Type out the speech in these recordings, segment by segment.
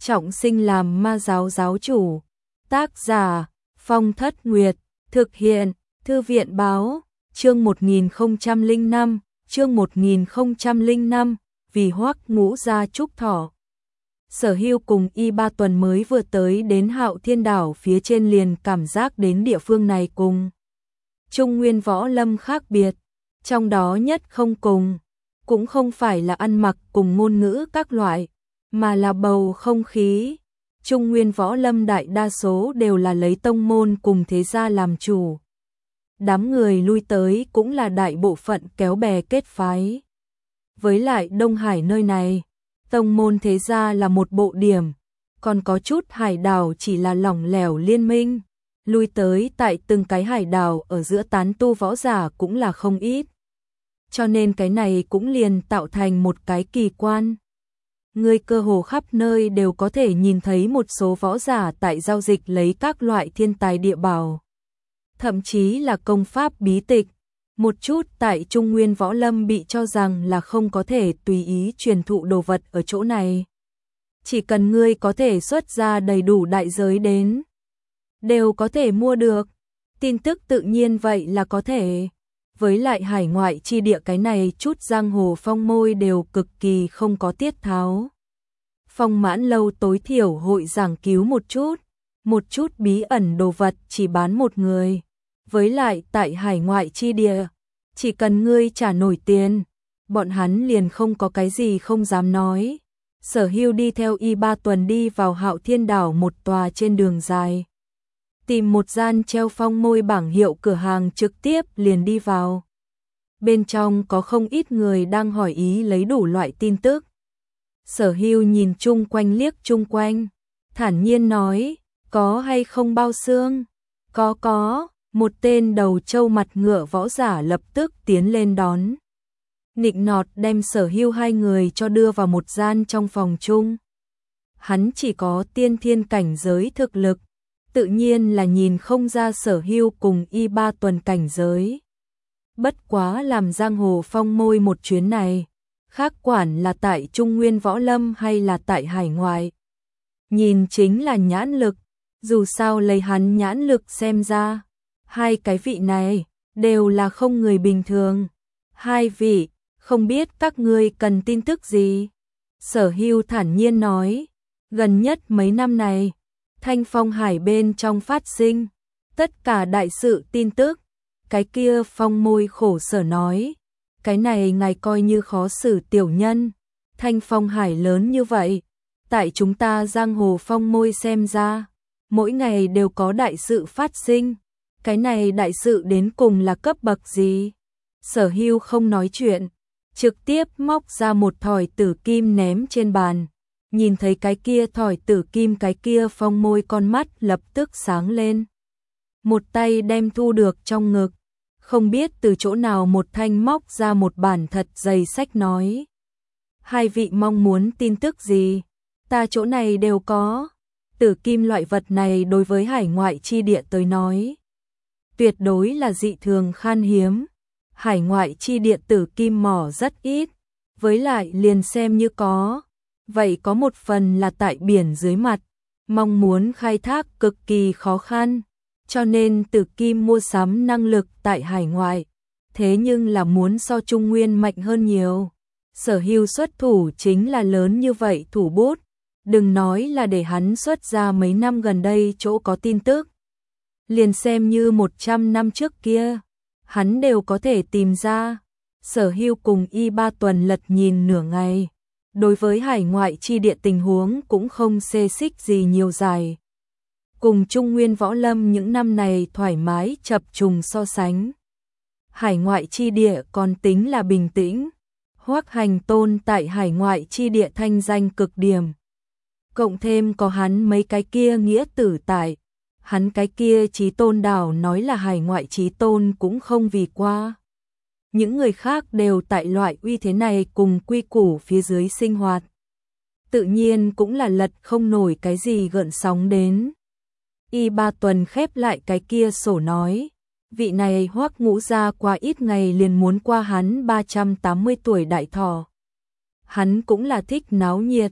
trọng sinh làm ma giáo giáo chủ. Tác giả Phong Thất Nguyệt, thực hiện Thư viện báo, chương 1005, chương 1005, vì Hoắc Ngũ gia chúc thọ. Sở Hưu cùng Y3 tuần mới vừa tới đến Hạo Thiên Đảo phía trên liền cảm giác đến địa phương này cùng Trung Nguyên Võ Lâm khác biệt, trong đó nhất không cùng, cũng không phải là ăn mặc cùng ngôn ngữ các loại, mà là bầu không khí. Trung Nguyên Võ Lâm đại đa số đều là lấy tông môn cùng thế gia làm chủ. Đám người lui tới cũng là đại bộ phận kéo bè kết phái. Với lại Đông Hải nơi này, tông môn thế gia là một bộ điểm, còn có chút hải đảo chỉ là lỏng lẻo liên minh. Lui tới tại từng cái hải đảo ở giữa tán tu võ giả cũng là không ít. Cho nên cái này cũng liền tạo thành một cái kỳ quan. Người cơ hồ khắp nơi đều có thể nhìn thấy một số võ giả tại giao dịch lấy các loại thiên tài địa bảo. Thậm chí là công pháp bí tịch. Một chút tại Trung Nguyên Võ Lâm bị cho rằng là không có thể tùy ý truyền thụ đồ vật ở chỗ này. Chỉ cần ngươi có thể xuất ra đầy đủ đại giới đến, đều có thể mua được. Tin tức tự nhiên vậy là có thể. Với lại hải ngoại chi địa cái này chút giang hồ phong môi đều cực kỳ không có tiết tháo. Phong Mãn Lâu tối thiểu hội giảng cứu một chút bí ẩn đồ vật chỉ bán một người. Với lại tại hải ngoại chi địa, chỉ cần ngươi trả nổi tiền, bọn hắn liền không có cái gì không dám nói. Sở Hưu đi theo Y3 tuần đi vào Hạo Thiên Đảo một tòa trên đường dài. Tìm một gian treo phong môi bảng hiệu cửa hàng trực tiếp liền đi vào. Bên trong có không ít người đang hỏi ý lấy đủ loại tin tức. Sở Hưu nhìn chung quanh liếc chung quanh, thản nhiên nói, có hay không bao xương? Có. Một tên đầu trâu mặt ngựa võ giả lập tức tiến lên đón. Nịnh nọt đem Sở Hưu hai người cho đưa vào một gian trong phòng chung. Hắn chỉ có tiên thiên cảnh giới thực lực, tự nhiên là nhìn không ra Sở Hưu cùng Y3 tuần cảnh giới. Bất quá làm giang hồ phong môi một chuyến này, khác quản là tại Trung Nguyên Võ Lâm hay là tại hải ngoại. Nhìn chính là nhãn lực, dù sao lấy hắn nhãn lực xem ra, hai cái vị này đều là không người bình thường. Hai vị, không biết các ngươi cần tin tức gì? Sở Hưu thản nhiên nói, gần nhất mấy năm này, Thanh Phong Hải bên trong phát sinh tất cả đại sự tin tức. Cái kia phong môi khổ sở nói, cái này ngài coi như khó xử tiểu nhân. Thanh Phong Hải lớn như vậy, tại chúng ta giang hồ phong môi xem ra, mỗi ngày đều có đại sự phát sinh. Cái này đại sự đến cùng là cấp bậc gì? Sở Hưu không nói chuyện, trực tiếp móc ra một thỏi tử kim ném trên bàn. Nhìn thấy cái kia thỏi tử kim, cái kia phong môi con mắt lập tức sáng lên. Một tay đem thu được trong ngực, không biết từ chỗ nào một thanh móc ra một bản thật dày sách nói. Hai vị mong muốn tin tức gì? Ta chỗ này đều có. Tử kim loại vật này đối với hải ngoại chi địa tới nói, tuyệt đối là dị thường khan hiếm. Hải ngoại chi địa tử kim mỏ rất ít, với lại liền xem như có, vậy có một phần là tại biển dưới mặt, mong muốn khai thác cực kỳ khó khăn, cho nên tử kim mua sắm năng lực tại hải ngoại, thế nhưng là muốn so Trung Nguyên mạnh hơn nhiều. Sở Hưu xuất thủ chính là lớn như vậy thủ bút, đừng nói là để hắn xuất ra mấy năm gần đây chỗ có tin tức. Liền xem như 100 năm trước kia, hắn đều có thể tìm ra. Sở Hưu cùng Y3 tuần lật nhìn nửa ngày, đối với hải ngoại chi địa tình huống cũng không xê xích gì nhiều dài. Cùng Trung Nguyên Võ Lâm những năm này thoải mái chập trùng so sánh, hải ngoại chi địa còn tính là bình tĩnh. Hoắc Hành Tôn tại hải ngoại chi địa thanh danh cực điểm, cộng thêm có hắn mấy cái kia nghĩa tử tại, hắn cái kia Chí Tôn đảo nói là hải ngoại Chí Tôn cũng không vì qua. Những người khác đều tại loại uy thế này cùng quy củ phía dưới sinh hoạt, tự nhiên cũng là lật không nổi cái gì gợn sóng đến. Y3 tuần khép lại cái kia sổ nói, vị này Hoắc Ngũ gia qua ít ngày liền muốn qua hắn 380 tuổi đại thọ. Hắn cũng là thích náo nhiệt,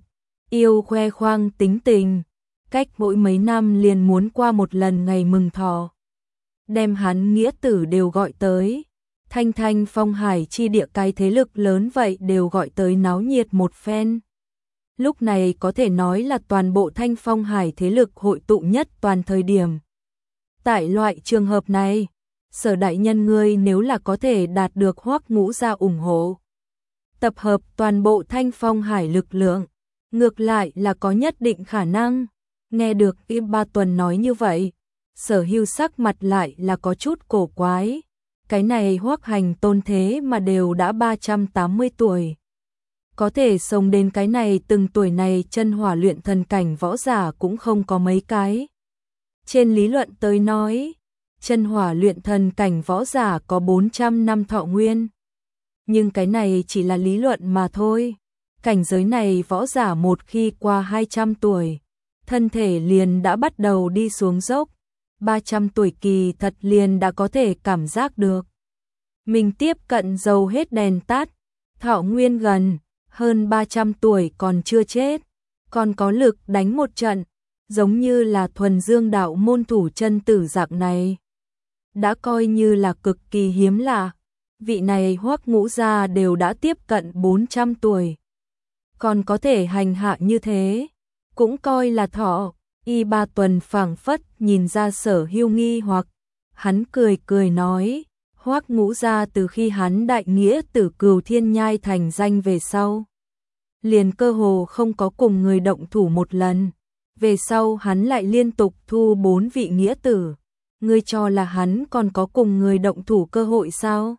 yêu khoe khoang tính tình, cách mỗi mấy năm liền muốn qua một lần ngày mừng thọ. Đem hắn nghĩa tử đều gọi tới, Thanh Thanh Phong Hải chi địa cái thế lực lớn vậy đều gọi tới náo nhiệt một phen. Lúc này có thể nói là toàn bộ Thanh Phong Hải thế lực hội tụ nhất toàn thời điểm. Tại loại trường hợp này, Sở đại nhân ngươi nếu là có thể đạt được Hoắc Ngũ gia ủng hộ, tập hợp toàn bộ Thanh Phong Hải lực lượng, ngược lại là có nhất định khả năng. Nghe được Im Ba Tuần nói như vậy, Sở Hưu sắc mặt lại là có chút cổ quái. Cái này Hoắc Hành tôn thế mà đều đã 380 tuổi. Có thể sống đến cái này từng tuổi này chân hỏa luyện thần cảnh võ giả cũng không có mấy cái. Trên lý luận tới nói, chân hỏa luyện thần cảnh võ giả có 400 năm thọ nguyên. Nhưng cái này chỉ là lý luận mà thôi. Cảnh giới này võ giả một khi qua 200 tuổi, thân thể liền đã bắt đầu đi xuống dốc. 300 tuổi kỳ thật liền đã có thể cảm giác được. Mình tiếp cận dầu hết đèn tắt, thọ nguyên gần, hơn 300 tuổi còn chưa chết, còn có lực đánh một trận, giống như là thuần dương đạo môn thủ chân tử dạng này. Đã coi như là cực kỳ hiếm lạ, vị này Hoắc Ngũ gia đều đã tiếp cận 400 tuổi. Còn có thể hành hạ như thế, cũng coi là thọ. Y Ba Tuần phảng phất nhìn ra Sở Hưu nghi hoặc, hắn cười cười nói, Hoắc Ngũ gia từ khi hắn đại nghĩa tử Cửu Thiên Nhai thành danh về sau, liền cơ hồ không có cùng người động thủ một lần, về sau hắn lại liên tục thu 4 vị nghĩa tử, ngươi cho là hắn còn có cùng người động thủ cơ hội sao?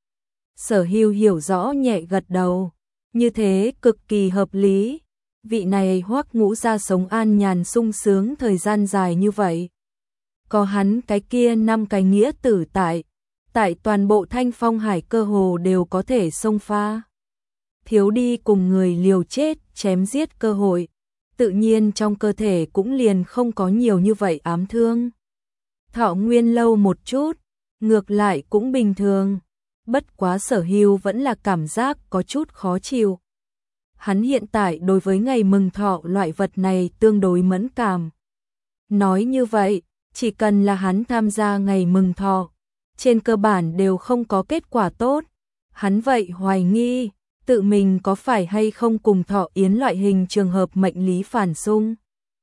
Sở Hưu hiểu rõ nhẹ gật đầu, như thế cực kỳ hợp lý. Vị này Hoắc Ngũ gia sống an nhàn sung sướng thời gian dài như vậy. Có hắn cái kia 5 cái nghĩa tử tại toàn bộ Thanh Phong Hải cơ hồ đều có thể xông pha. Thiếu đi cùng người liều chết, chém giết cơ hội, tự nhiên trong cơ thể cũng liền không có nhiều như vậy ám thương. Thọ nguyên lâu một chút, ngược lại cũng bình thường, bất quá Sở Hưu vẫn là cảm giác có chút khó chịu. Hắn hiện tại đối với ngày mừng thọ loại vật này tương đối mẫn cảm. Nói như vậy, chỉ cần là hắn tham gia ngày mừng thọ, trên cơ bản đều không có kết quả tốt. Hắn vậy hoài nghi, tự mình có phải hay không cùng thọ yến loại hình trường hợp mệnh lý phản xung.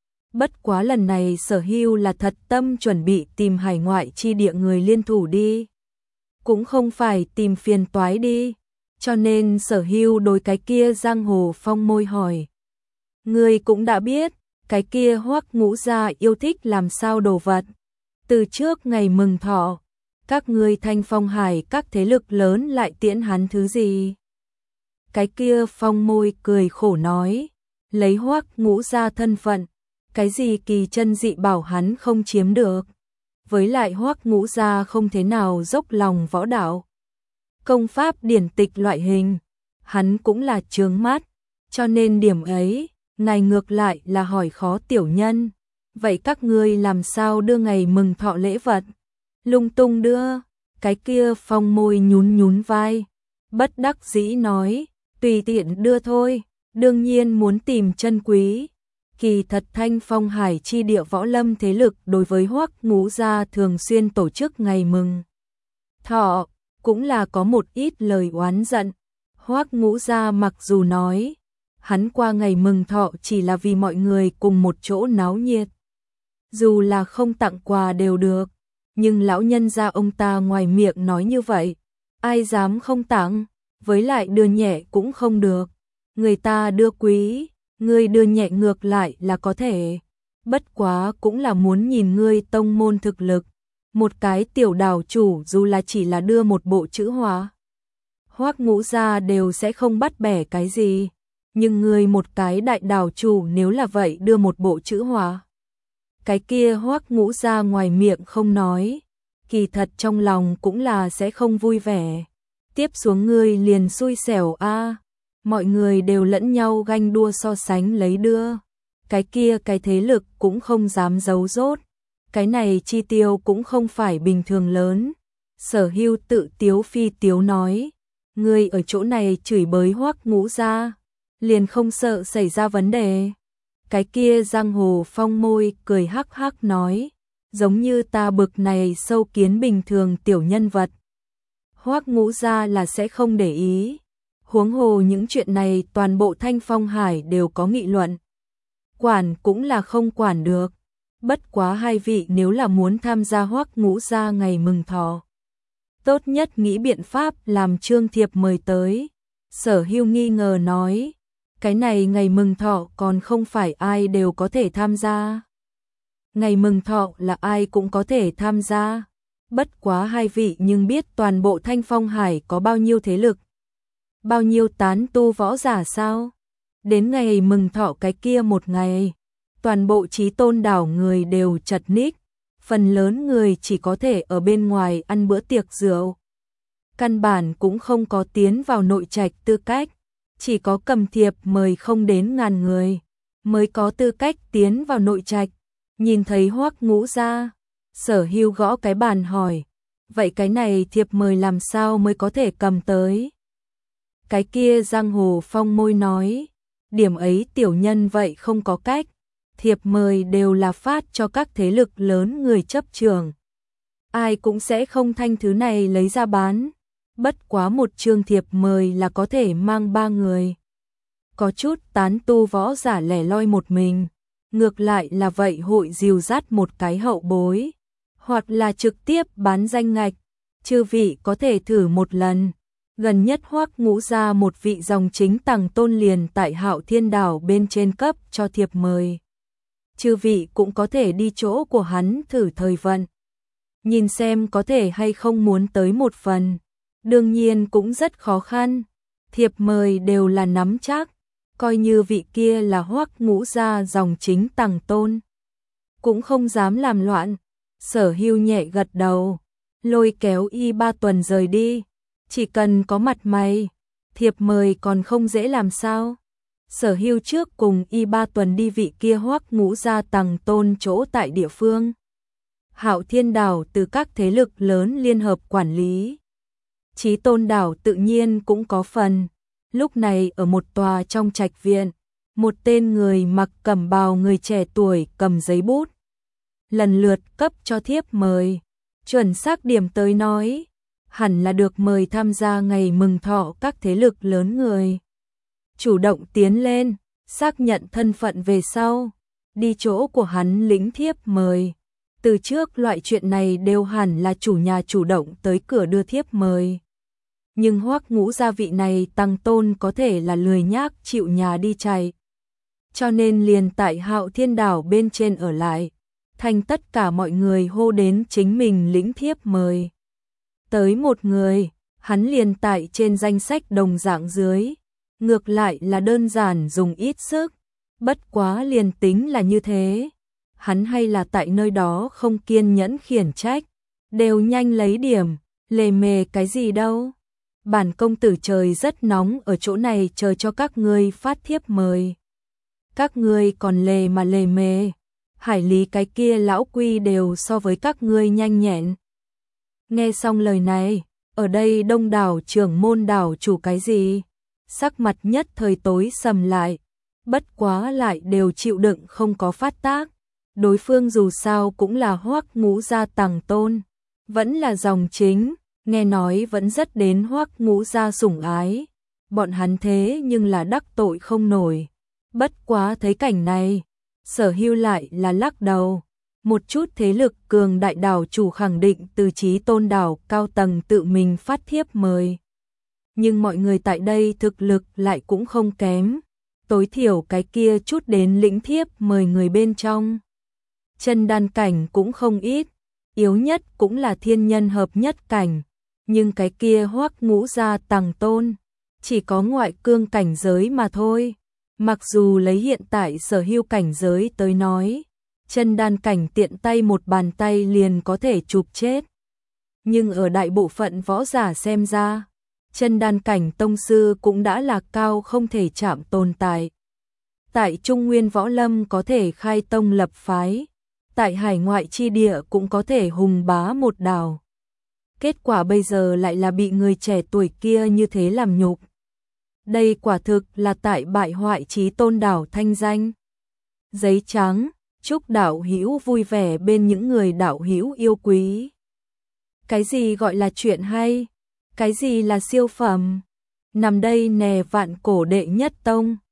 Bất quá lần này Sở Hưu là thật tâm chuẩn bị tìm hải ngoại chi địa người liên thủ đi. Cũng không phải tìm phiền toái đi. Cho nên Sở Hưu đối cái kia giang hồ phong môi hỏi. Ngươi cũng đã biết, cái kia Hoắc Ngũ gia yêu thích làm sao đồ vật. Từ trước ngày mừng thọ, các ngươi Thanh Phong Hải các thế lực lớn lại tiễn hắn thứ gì? Cái kia phong môi cười khổ nói, lấy Hoắc Ngũ gia thân phận, cái gì kỳ chân dị bảo hắn không chiếm được. Với lại Hoắc Ngũ gia không thế nào dốc lòng võ đạo. Công pháp điển tịch loại hình, hắn cũng là chướng mắt, cho nên điểm ấy, ngài ngược lại là hỏi khó tiểu nhân. Vậy các ngươi làm sao đưa ngày mừng thọ lễ vật? Lung tung đưa, cái kia phong môi nhún nhún vai, bất đắc dĩ nói, tùy tiện đưa thôi, đương nhiên muốn tìm chân quý. Kỳ thật Thanh Phong Hải chi địa võ lâm thế lực đối với Hoắc Ngũ gia thường xuyên tổ chức ngày mừng thọ, cũng là có một ít lời oán giận. Hoắc Ngũ gia mặc dù nói, hắn qua ngày mừng thọ chỉ là vì mọi người cùng một chỗ náo nhiệt. Dù là không tặng quà đều được, nhưng lão nhân gia ông ta ngoài miệng nói như vậy, ai dám không tặng, với lại đưa nhẹ cũng không được. Người ta đưa quý, ngươi đưa nhẹ ngược lại là có thể. Bất quá cũng là muốn nhìn ngươi tông môn thực lực. Một cái tiểu đảo chủ dù là chỉ là đưa một bộ chữ hóa, Hoắc Ngũ gia đều sẽ không bắt bẻ cái gì. Nhưng ngươi một cái đại đảo chủ nếu là vậy đưa một bộ chữ hóa, cái kia Hoắc Ngũ gia ngoài miệng không nói, kỳ thật trong lòng cũng là sẽ không vui vẻ. Tiếp xuống ngươi liền xui xẻo a, mọi người đều lẫn nhau ganh đua so sánh lấy đưa. Cái kia cái thế lực cũng không dám giấu rốt. Cái này chi tiêu cũng không phải bình thường lớn. Sở Hưu tự tiếu phi tiếu nói, ngươi ở chỗ này chửi bới Hoắc Ngũ gia, liền không sợ xảy ra vấn đề. Cái kia Giang Hồ Phong môi cười hắc hắc nói, giống như ta bực này sâu kiến bình thường tiểu nhân vật. Hoắc Ngũ gia là sẽ không để ý. Huống hồ những chuyện này toàn bộ Thanh Phong Hải đều có nghị luận. Quản cũng là không quản được. Bất quá hai vị nếu là muốn tham gia Hoắc Ngũ gia ngày mừng thọ, tốt nhất nghĩ biện pháp làm trương thiệp mời tới. Sở Hưu nghi ngờ nói, cái này ngày mừng thọ còn không phải ai đều có thể tham gia. Ngày mừng thọ là ai cũng có thể tham gia. Bất quá hai vị nhưng biết toàn bộ Thanh Phong Hải có bao nhiêu thế lực, bao nhiêu tán tu võ giả sao? Đến ngày mừng thọ cái kia một ngày, toàn bộ Chí Tôn đảo người đều chật ních, phần lớn người chỉ có thể ở bên ngoài ăn bữa tiệc rượu. Căn bản cũng không có tiến vào nội trạch tư cách, chỉ có cầm thiệp mời không đến ngàn người mới có tư cách tiến vào nội trạch. Nhìn thấy Hoắc Ngũ gia, Sở Hưu gõ cái bàn hỏi, vậy cái này thiệp mời làm sao mới có thể cầm tới? Cái kia Giang Hồ Phong môi nói, điểm ấy tiểu nhân vậy không có cách, thiệp mời đều là phát cho các thế lực lớn người chấp trường. Ai cũng sẽ không thanh thứ này lấy ra bán, bất quá một chương thiệp mời là có thể mang 3 người. Có chút tán tu võ giả lẻ loi một mình, ngược lại là vậy hội dìu dắt một cái hậu bối, hoặc là trực tiếp bán danh ngạch, chư vị có thể thử một lần. Gần nhất Hoắc Ngũ gia một vị dòng chính Tằng Tôn liền tại Hạo Thiên đảo bên trên cấp cho thiệp mời. Chư vị cũng có thể đi chỗ của hắn thử thời vận, nhìn xem có thể hay không muốn tới một phần. Đương nhiên cũng rất khó khăn, thiệp mời đều là nắm chắc, coi như vị kia là Hoắc Ngũ gia dòng chính Tằng Tôn, cũng không dám làm loạn. Sở Hưu nhẹ gật đầu, lôi kéo Y Ba Tuần rời đi. Chỉ cần có mặt mày, thiệp mời còn không dễ làm sao? Sở Hưu trước cùng Y Ba Tuần đi vị kia Hoắc Ngũ gia Tằng Tôn chỗ tại địa phương. Hạo Thiên đảo từ các thế lực lớn liên hợp quản lý. Chí Tôn đảo tự nhiên cũng có phần. Lúc này ở một tòa trong trạch viện, một tên người mặc cẩm bào người trẻ tuổi cầm giấy bút, lần lượt cấp cho thiếp mời. Chuẩn xác điểm tới nói, hẳn là được mời tham gia ngày mừng thọ các thế lực lớn người. Chủ động tiến lên, xác nhận thân phận về sau, đi chỗ của hắn lĩnh thiếp mời. Từ trước loại chuyện này đều hẳn là chủ nhà chủ động tới cửa đưa thiếp mời. Nhưng Hoắc Ngũ gia vị này Tằng Tôn có thể là lười nhác chịu nhà đi chạy, cho nên liền tại Hạo Thiên đảo bên trên ở lại, thành tất cả mọi người hô đến chính mình lĩnh thiếp mời. Tới một người, hắn liền tại trên danh sách đồng dạng dưới, ngược lại là đơn giản dùng ít sức, bất quá liền tính là như thế, hắn hay là tại nơi đó không kiên nhẫn khiển trách, đều nhanh lấy điểm, lề mề cái gì đâu. Bản công tử trời rất nóng ở chỗ này chờ cho các ngươi phát thiếp mời. Các ngươi còn lề mà lề mề, hải lý cái kia lão quy đều so với các ngươi nhanh nhẹn. Nghe xong lời này, ở đây đông đảo trưởng môn đảo chủ cái gì? Sắc mặt nhất thời tối sầm lại, bất quá lại đều chịu đựng không có phát tác. Đối phương dù sao cũng là Hoắc Ngũ gia Tằng Tôn, vẫn là dòng chính, nghe nói vẫn rất đến Hoắc Ngũ gia sủng ái. Bọn hắn thế nhưng là đắc tội không nổi. Bất quá thấy cảnh này, Sở Hưu lại là lắc đầu. Một chút thế lực cường đại đảo chủ khẳng định từ Chí Tôn đảo cao tầng tự mình phát thiếp mời. Nhưng mọi người tại đây thực lực lại cũng không kém. Tối thiểu cái kia chút đến lĩnh thiếp mời người bên trong. Chân đan cảnh cũng không ít, yếu nhất cũng là thiên nhân hợp nhất cảnh. Nhưng cái kia Hoắc Ngũ gia Tằng Tôn, chỉ có ngoại cương cảnh giới mà thôi. Mặc dù lấy hiện tại Sở Hưu cảnh giới tới nói, chân đan cảnh tiện tay một bàn tay liền có thể chụp chết. Nhưng ở đại bộ phận võ giả xem ra, chân đan cảnh tông sư cũng đã là cao không thể chạm tồn tại. Tại Trung Nguyên võ lâm có thể khai tông lập phái, tại hải ngoại chi địa cũng có thể hùng bá một đảo. Kết quả bây giờ lại là bị người trẻ tuổi kia như thế làm nhục. Đây quả thực là tại bại hoại chí tôn đảo thanh danh. Giấy trắng, chúc đạo hữu vui vẻ bên những người đạo hữu yêu quý. Cái gì gọi là chuyện hay? Cái gì là siêu phẩm? Nằm đây nè vạn cổ đệ nhất tông.